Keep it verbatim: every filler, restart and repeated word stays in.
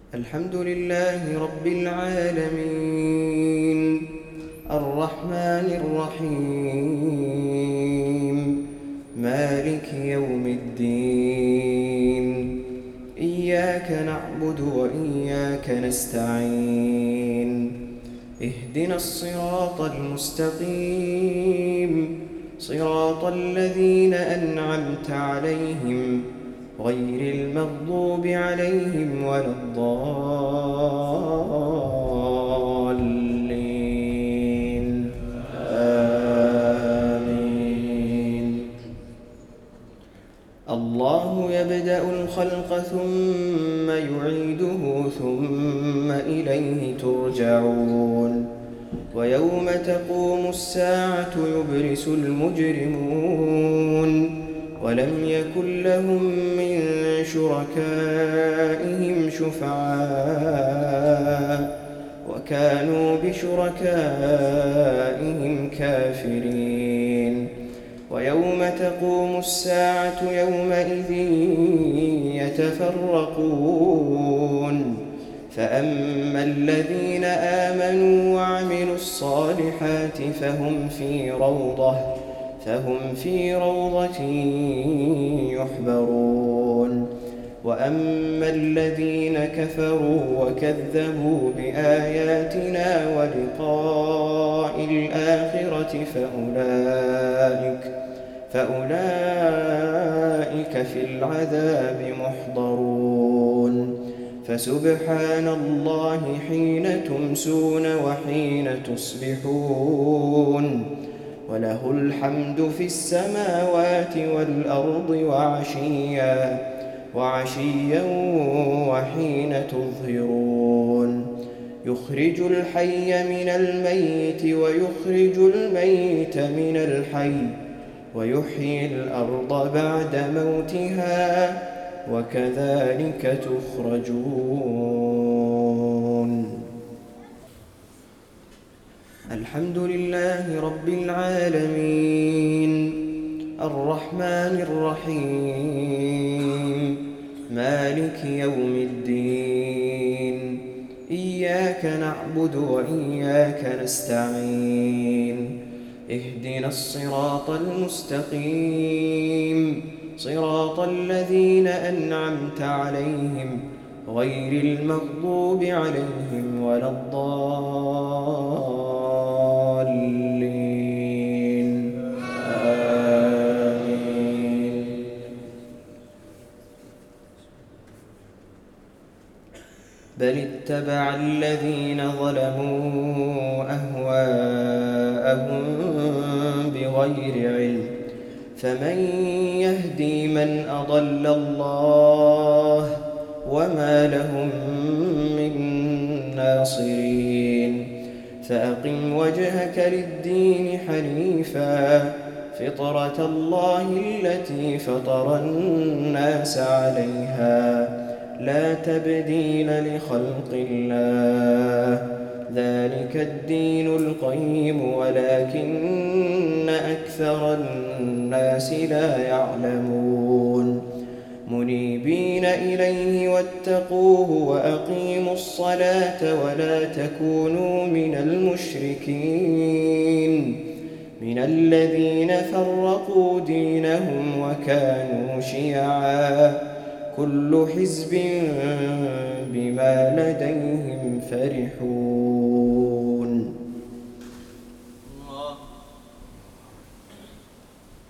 الحمد لله رب العالمين الرحمن الرحيم مالك يوم الدين إياك نعبد وإياك نستعين اهدنا الصراط المستقيم صراط الذين أنعمت عليهم غير المغضوب عليهم ولا الضالين آمين. الله يبدأ الخلق ثم يعيده ثم إليه ترجعون ويوم تقوم الساعة يبلس المجرمون ولم يكن لهم من شركائهم شفعاء وكانوا بشركائهم كافرين ويوم تقوم الساعة يومئذ يتفرقون فأما الذين آمنوا وعملوا الصالحات فهم في روضة فهم في روضة يحبرون وأما الذين كفروا وكذبوا بآياتنا ولقاء الآخرة فأولئك فأولئك في العذاب محضرون فسبحان الله حين تمسون وحين تصبحون وله الحمد في السماوات والأرض وعشيا وعشيا وحين تظهرون يخرج الحي من الميت ويخرج الميت من الحي ويحيي الأرض بعد موتها وكذلك تخرجون. الحمد لله رب العالمين الرحمن الرحيم مالك يوم الدين إياك نعبد وإياك نستعين اهدنا الصراط المستقيم صراط الذين أنعمت عليهم غير المغضوب عليهم ولا الضالين آمين. بل اتبع الذين ظلموا أهواءهم بغير علم فمن يهدي من أضل الله وما لهم من ناصرين فأقم وجهك للدين حنيفا فطرة الله التي فطر الناس عليها لا تبديل لخلق الله ذلك الدين القيم ولكن أكثر الناس لا يعلمون منيبين إليه واتقوه وأقيموا الصلاة ولا تكونوا من المشركين من الذين فرقوا دينهم وكانوا شيعا كل حزب بما لديهم فرحون.